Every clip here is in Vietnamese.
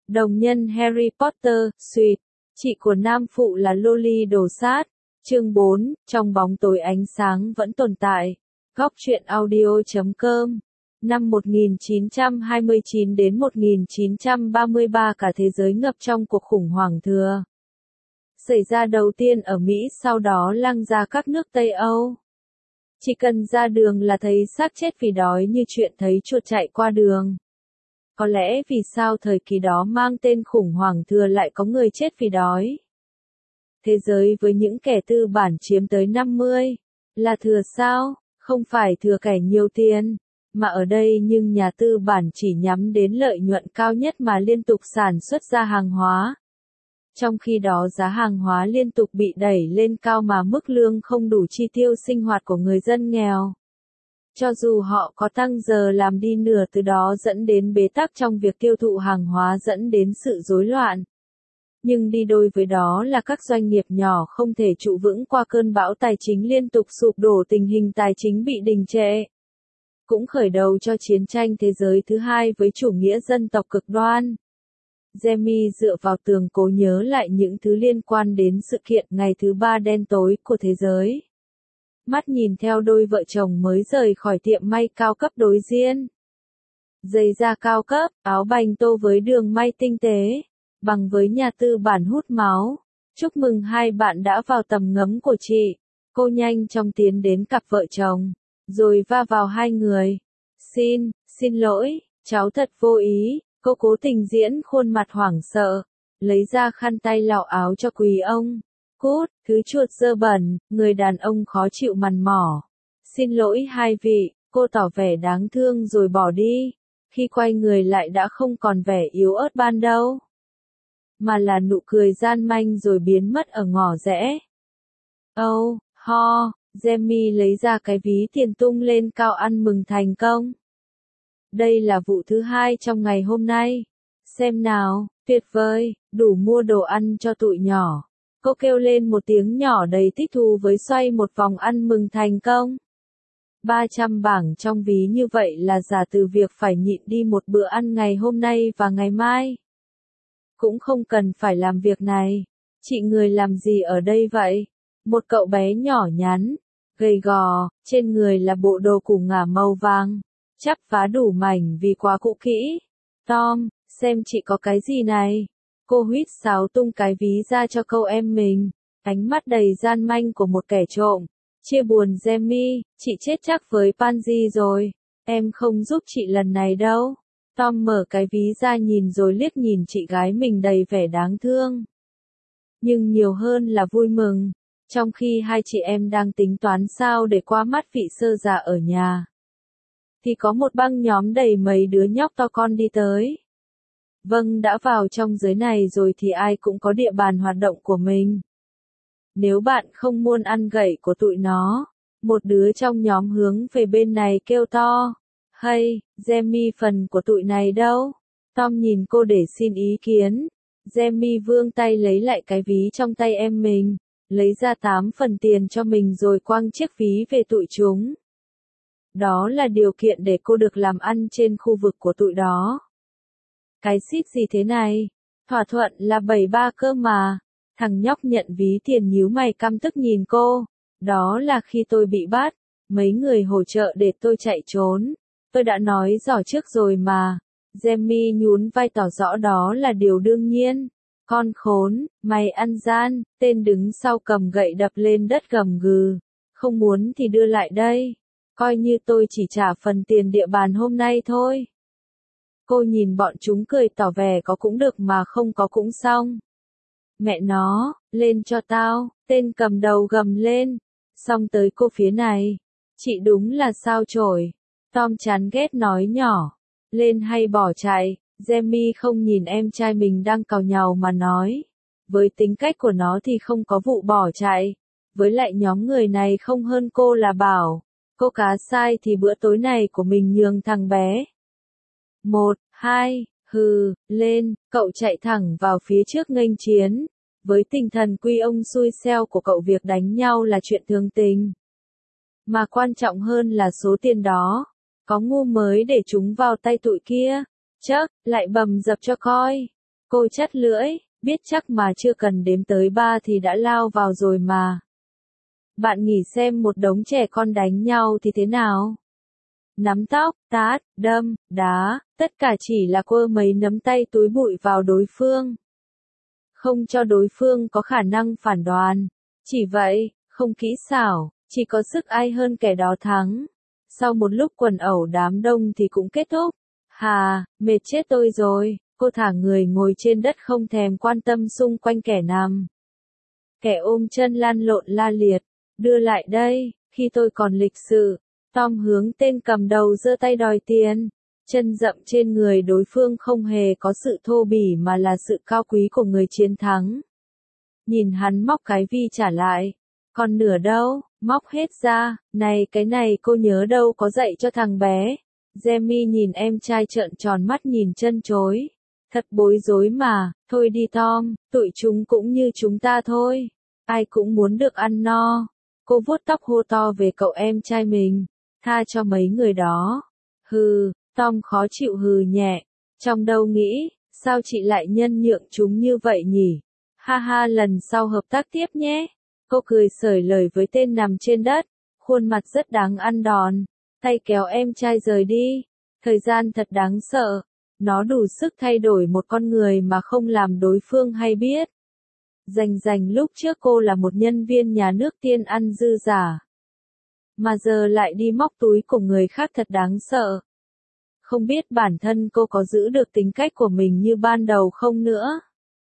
Đồng nhân Harry Potter, Sweet, chị của nam phụ là Loli đồ sát. Chương 4, trong bóng tối ánh sáng vẫn tồn tại. Góc truyện audio.com. Năm 1929 đến 1933 cả thế giới ngập trong cuộc khủng hoảng thừa. Xảy ra đầu tiên ở Mỹ, sau đó lan ra các nước Tây Âu. Chỉ cần ra đường là thấy xác chết vì đói như chuyện thấy chuột chạy qua đường. Có lẽ vì sao thời kỳ đó mang tên khủng hoảng thừa lại có người chết vì đói. Thế giới với những kẻ tư bản chiếm tới 50, là thừa sao? Không phải thừa kẻ nhiều tiền, mà ở đây nhưng nhà tư bản chỉ nhắm đến lợi nhuận cao nhất mà liên tục sản xuất ra hàng hóa. Trong khi đó giá hàng hóa liên tục bị đẩy lên cao mà mức lương không đủ chi tiêu sinh hoạt của người dân nghèo. Cho dù họ có tăng giờ làm đi nữa, từ đó dẫn đến bế tắc trong việc tiêu thụ hàng hóa, dẫn đến sự rối loạn. Nhưng đi đôi với đó là các doanh nghiệp nhỏ không thể trụ vững qua cơn bão tài chính liên tục sụp đổ, tình hình tài chính bị đình trệ. Cũng khởi đầu cho chiến tranh thế giới thứ hai với chủ nghĩa dân tộc cực đoan. Jamie dựa vào tường cố nhớ lại những thứ liên quan đến sự kiện ngày thứ ba đen tối của thế giới. Mắt nhìn theo đôi vợ chồng mới rời khỏi tiệm may cao cấp đối diện. Giày da cao cấp, áo bành tô với đường may tinh tế, bằng với nhà tư bản hút máu. Chúc mừng hai bạn đã vào tầm ngắm của chị. Cô nhanh chóng tiến đến cặp vợ chồng, rồi va vào hai người. Xin lỗi, cháu thật vô ý. Cô cố tình diễn khuôn mặt hoảng sợ, lấy ra khăn tay lau áo cho quý ông. Cút, thứ chuột dơ bẩn, người đàn ông khó chịu mằn mỏ. Xin lỗi hai vị, cô tỏ vẻ đáng thương rồi bỏ đi. Khi quay người lại đã không còn vẻ yếu ớt ban đầu, mà là nụ cười gian manh rồi biến mất ở ngõ rẽ. Jamie lấy ra cái ví tiền tung lên cao ăn mừng thành công. Đây là vụ thứ hai trong ngày hôm nay. Xem nào, tuyệt vời, đủ mua đồ ăn cho tụi nhỏ. Cô kêu lên một tiếng nhỏ đầy thích thú với xoay một vòng ăn mừng thành công. 300 bảng trong ví như vậy là giả từ việc phải nhịn đi một bữa ăn ngày hôm nay và ngày mai. Cũng không cần phải làm việc này. Chị người làm gì ở đây vậy? Một cậu bé nhỏ nhắn, gầy gò, trên người là bộ đồ củ ngả màu vàng, chắp vá đủ mảnh vì quá cũ kỹ. Tom, xem chị có cái gì này. Cô huýt sáo tung cái ví ra cho cậu em mình, ánh mắt đầy gian manh của một kẻ trộm. Chia buồn Jamie, chị chết chắc với Pansy rồi. Em không giúp chị lần này đâu. Tom mở cái ví ra nhìn rồi liếc nhìn chị gái mình đầy vẻ đáng thương. Nhưng nhiều hơn là vui mừng. Trong khi hai chị em đang tính toán sao để qua mắt vị sơ già ở nhà, thì có một băng nhóm đầy mấy đứa nhóc to con đi tới. Vâng, đã vào trong giới này rồi thì ai cũng có địa bàn hoạt động của mình. Nếu bạn không muốn ăn gậy của tụi nó, một đứa trong nhóm hướng về bên này kêu to. Hey, Jamie, phần của tụi này đâu? Tom nhìn cô để xin ý kiến. Jamie vươn tay lấy lại cái ví trong tay em mình, lấy ra 8 phần tiền cho mình rồi quăng chiếc ví về tụi chúng. Đó là điều kiện để cô được làm ăn trên khu vực của tụi đó. Cái xít gì thế này? Thỏa thuận là 73 cơ mà. Thằng nhóc nhận ví tiền nhíu mày căm tức nhìn cô. Đó là khi tôi bị bắt, mấy người hỗ trợ để tôi chạy trốn. Tôi đã nói rõ trước rồi mà. Jamie nhún vai tỏ rõ đó là điều đương nhiên. Con khốn, mày ăn gian. Tên đứng sau cầm gậy đập lên đất gầm gừ. Không muốn thì đưa lại đây. Coi như tôi chỉ trả phần tiền địa bàn hôm nay thôi. Cô nhìn bọn chúng cười tỏ vẻ có cũng được mà không có cũng xong. Mẹ nó, lên cho tao, tên cầm đầu gầm lên. Xong tới cô phía này. Chị đúng là sao chổi. Tom chán ghét nói nhỏ. Lên hay bỏ chạy. Jamie không nhìn em trai mình đang càu nhàu mà nói. Với tính cách của nó thì không có vụ bỏ chạy. Với lại nhóm người này không hơn cô là bảo. Cô cá sai thì bữa tối này của mình nhường thằng bé. 1, 2, lên, cậu chạy thẳng vào phía trước nghênh chiến. Với tinh thần quy ông xui xeo của cậu, việc đánh nhau là chuyện thường tình. Mà quan trọng hơn là số tiền đó. Có ngu mới để chúng vào tay tụi kia. Chắc, lại bầm dập cho coi. Cô chắt lưỡi, biết chắc mà chưa cần đếm tới 3 thì đã lao vào rồi mà. Bạn nghĩ xem một đống trẻ con đánh nhau thì thế nào? Nắm tóc, tát, đâm, đá, tất cả chỉ là quơ mấy nắm tay túi bụi vào đối phương. Không cho đối phương có khả năng phản đoán. Chỉ vậy, không kỹ xảo, chỉ có sức ai hơn kẻ đó thắng. Sau một lúc quần ẩu đám đông thì cũng kết thúc. Hà, mệt chết tôi rồi, cô thả người ngồi trên đất không thèm quan tâm xung quanh kẻ nằm. Kẻ ôm chân lăn lộn la liệt, đưa lại đây, khi tôi còn lịch sự. Tom hướng tên cầm đầu giơ tay đòi tiền. Chân dậm trên người đối phương không hề có sự thô bỉ mà là sự cao quý của người chiến thắng. Nhìn hắn móc cái vi trả lại. Còn nửa đâu, móc hết ra, này cái này cô nhớ đâu có dạy cho thằng bé. Jamie nhìn em trai trợn tròn mắt nhìn chân chối. Thật bối rối mà, thôi đi Tom, tụi chúng cũng như chúng ta thôi. Ai cũng muốn được ăn no. Cô vuốt tóc hô to về cậu em trai mình. Tha cho mấy người đó. Hừ, Tom khó chịu hừ nhẹ. Trong đầu nghĩ, sao chị lại nhân nhượng chúng như vậy nhỉ? Ha ha, lần sau hợp tác tiếp nhé. Cô cười xởi lời với tên nằm trên đất. Khuôn mặt rất đáng ăn đòn. Tay kéo em trai rời đi. Thời gian thật đáng sợ. Nó đủ sức thay đổi một con người mà không làm đối phương hay biết. Rành lúc trước cô là một nhân viên nhà nước tiên ăn dư giả. Mà giờ lại đi móc túi của người khác thật đáng sợ. Không biết bản thân cô có giữ được tính cách của mình như ban đầu không nữa.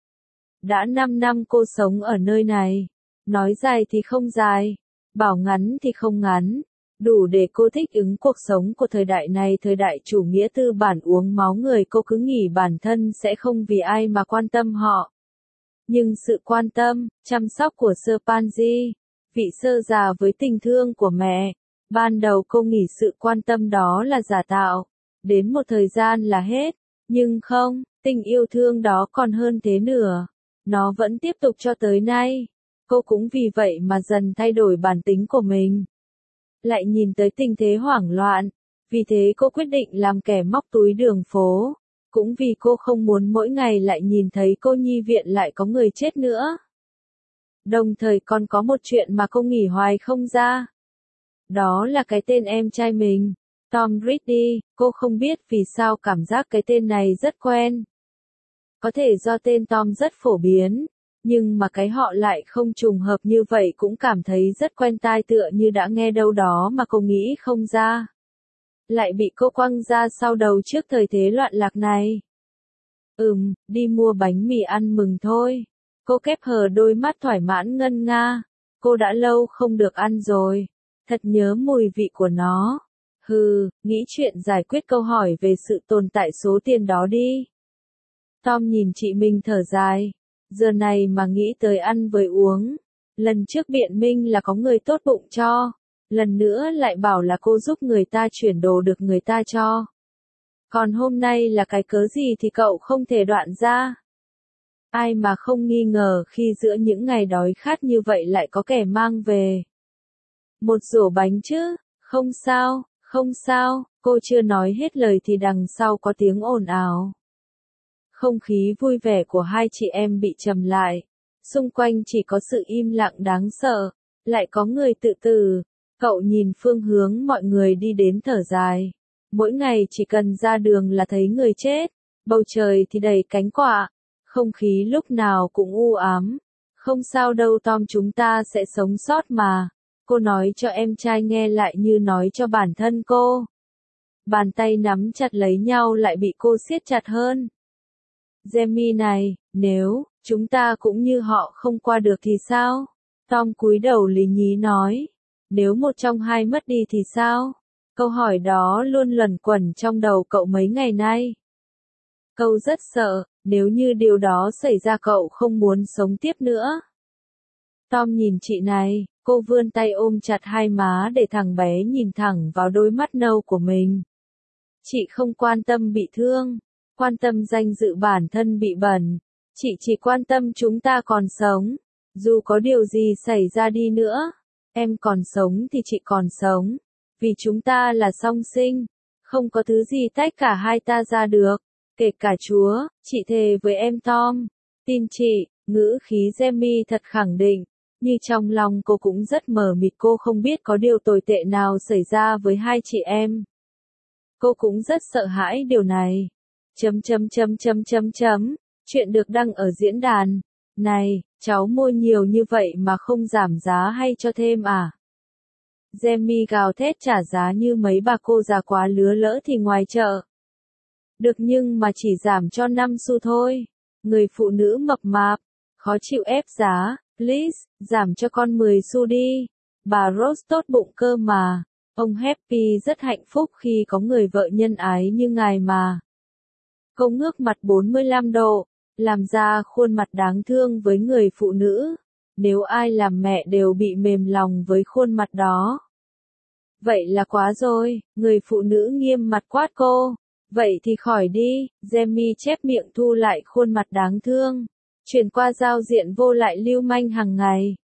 Đã 5 năm cô sống ở nơi này. Nói dài thì không dài. Bảo ngắn thì không ngắn. Đủ để cô thích ứng cuộc sống của thời đại này, thời đại chủ nghĩa tư bản uống máu người. Cô cứ nghĩ bản thân sẽ không vì ai mà quan tâm họ. Nhưng sự quan tâm, chăm sóc của Sir Pansy, vị sơ già với tình thương của mẹ, ban đầu cô nghĩ sự quan tâm đó là giả tạo, đến một thời gian là hết, nhưng không, tình yêu thương đó còn hơn thế nữa, nó vẫn tiếp tục cho tới nay, cô cũng vì vậy mà dần thay đổi bản tính của mình. Lại nhìn tới tình thế hoảng loạn, vì thế cô quyết định làm kẻ móc túi đường phố. Cũng vì cô không muốn mỗi ngày lại nhìn thấy cô nhi viện lại có người chết nữa. Đồng thời còn có một chuyện mà cô nghĩ hoài không ra. Đó là cái tên em trai mình, Tom Ridley. Cô không biết vì sao cảm giác cái tên này rất quen. Có thể do tên Tom rất phổ biến, nhưng mà cái họ lại không trùng hợp như vậy cũng cảm thấy rất quen tai, tựa như đã nghe đâu đó mà cô nghĩ không ra. Lại bị cô quăng ra sau đầu trước thời thế loạn lạc này. Đi mua bánh mì ăn mừng thôi. Cô khép hờ đôi mắt thoải mãn ngân nga. Cô đã lâu không được ăn rồi. Thật nhớ mùi vị của nó. Nghĩ chuyện giải quyết câu hỏi về sự tồn tại số tiền đó đi. Tom nhìn chị mình thở dài. Giờ này mà nghĩ tới ăn với uống. Lần trước biện minh là có người tốt bụng cho. Lần nữa lại bảo là cô giúp người ta chuyển đồ được người ta cho. Còn hôm nay là cái cớ gì thì cậu không thể đoạn ra. Ai mà không nghi ngờ khi giữa những ngày đói khát như vậy lại có kẻ mang về một rổ bánh chứ. Không sao, cô chưa nói hết lời thì đằng sau có tiếng ồn ào. Không khí vui vẻ của hai chị em bị trầm lại. Xung quanh chỉ có sự im lặng đáng sợ. Lại có người tự tử. Cậu nhìn phương hướng mọi người đi đến thở dài. Mỗi ngày chỉ cần ra đường là thấy người chết. Bầu trời thì đầy cánh quạ. Không khí lúc nào cũng u ám. Không sao đâu Tom, chúng ta sẽ sống sót mà. Cô nói cho em trai nghe lại như nói cho bản thân cô. Bàn tay nắm chặt lấy nhau lại bị cô siết chặt hơn. Jamie này, nếu chúng ta cũng như họ không qua được thì sao? Tom cúi đầu lý nhí nói. Nếu một trong hai mất đi thì sao? Câu hỏi đó luôn luẩn quẩn trong đầu cậu mấy ngày nay. Cậu rất sợ, nếu như điều đó xảy ra cậu không muốn sống tiếp nữa. Tom nhìn chị này, cô vươn tay ôm chặt hai má để thằng bé nhìn thẳng vào đôi mắt nâu của mình. Chị không quan tâm bị thương, quan tâm danh dự bản thân bị bẩn. Chị chỉ quan tâm chúng ta còn sống. Dù có điều gì xảy ra đi nữa, em còn sống thì chị còn sống. Vì chúng ta là song sinh, không có thứ gì tách cả hai ta ra được. Kể cả Chúa, chị thề với em Tom. Tin chị, ngữ khí Jamie thật khẳng định, nhưng trong lòng cô cũng rất mờ mịt, cô không biết có điều tồi tệ nào xảy ra với hai chị em. Cô cũng rất sợ hãi điều này. Chuyện được đăng ở diễn đàn. Này, cháu mua nhiều như vậy mà không giảm giá hay cho thêm à? Jamie gào thét trả giá như mấy bà cô già quá lứa lỡ thì ngoài chợ. Được nhưng mà chỉ giảm cho 5 xu thôi. Người phụ nữ mập mạp, khó chịu ép giá, please, giảm cho con 10 xu đi. Bà Rose tốt bụng cơ mà. Ông Happy rất hạnh phúc khi có người vợ nhân ái như ngài mà. Cô ngước mặt 45 độ, làm ra khuôn mặt đáng thương với người phụ nữ. Nếu ai làm mẹ đều bị mềm lòng với khuôn mặt đó. Vậy là quá rồi, người phụ nữ nghiêm mặt quát cô. Vậy thì khỏi đi, Jamie chép miệng thu lại khuôn mặt đáng thương. Chuyển qua giao diện vô lại lưu manh hàng ngày.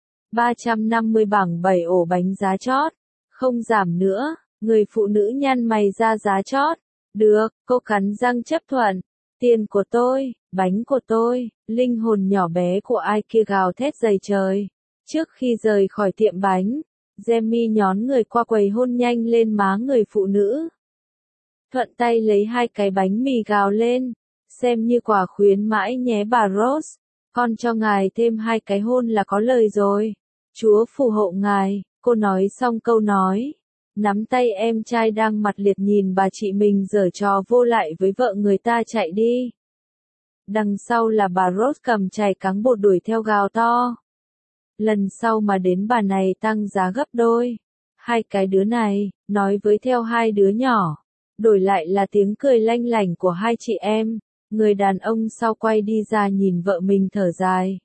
350 bảng 7 ổ bánh giá chót. Không giảm nữa, người phụ nữ nhăn mày ra giá chót. Được, cô cắn răng chấp thuận. Tiền của tôi, bánh của tôi, linh hồn nhỏ bé của ai kia gào thét đầy trời. Trước khi rời khỏi tiệm bánh, Jamie nhón người qua quầy hôn nhanh lên má người phụ nữ. Thuận tay lấy 2 cái bánh mì gào lên. Xem như quà khuyến mãi nhé bà Rose. Con cho ngài thêm 2 cái hôn là có lời rồi. Chúa phù hộ ngài, cô nói xong câu nói. Nắm tay em trai đang mặt liệt nhìn bà chị mình giở trò vô lại với vợ người ta chạy đi. Đằng sau là bà Rose cầm chày cáng bột đuổi theo gào to. Lần sau mà đến bà này tăng giá gấp đôi. 2 cái đứa này, nói với theo 2 đứa nhỏ. Đổi lại là tiếng cười lanh lảnh của 2 chị em. Người đàn ông sau quay đi ra nhìn vợ mình thở dài.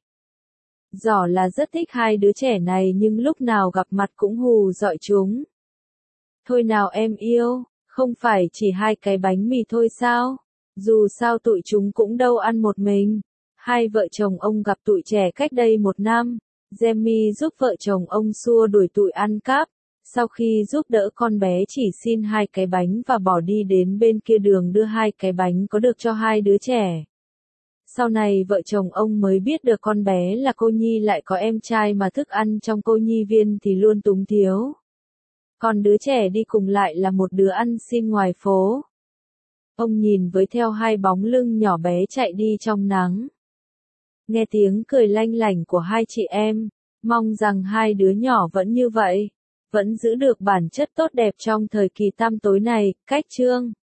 Rõ là rất thích 2 đứa trẻ này nhưng lúc nào gặp mặt cũng hù dọa chúng. Thôi nào em yêu, không phải chỉ 2 cái bánh mì thôi sao? Dù sao tụi chúng cũng đâu ăn một mình. 2 vợ chồng ông gặp tụi trẻ cách đây 1 năm. Jamie giúp vợ chồng ông xua đuổi tụi ăn cắp. Sau khi giúp đỡ con bé chỉ xin 2 cái bánh và bỏ đi đến bên kia đường đưa 2 cái bánh có được cho 2 đứa trẻ. Sau này vợ chồng ông mới biết được con bé là cô nhi lại có em trai mà thức ăn trong cô nhi viên thì luôn túng thiếu. Còn đứa trẻ đi cùng lại là một đứa ăn xin ngoài phố. Ông nhìn với theo 2 bóng lưng nhỏ bé chạy đi trong nắng. Nghe tiếng cười lanh lảnh của 2 chị em, mong rằng 2 đứa nhỏ vẫn như vậy, vẫn giữ được bản chất tốt đẹp trong thời kỳ tăm tối này. Cách chương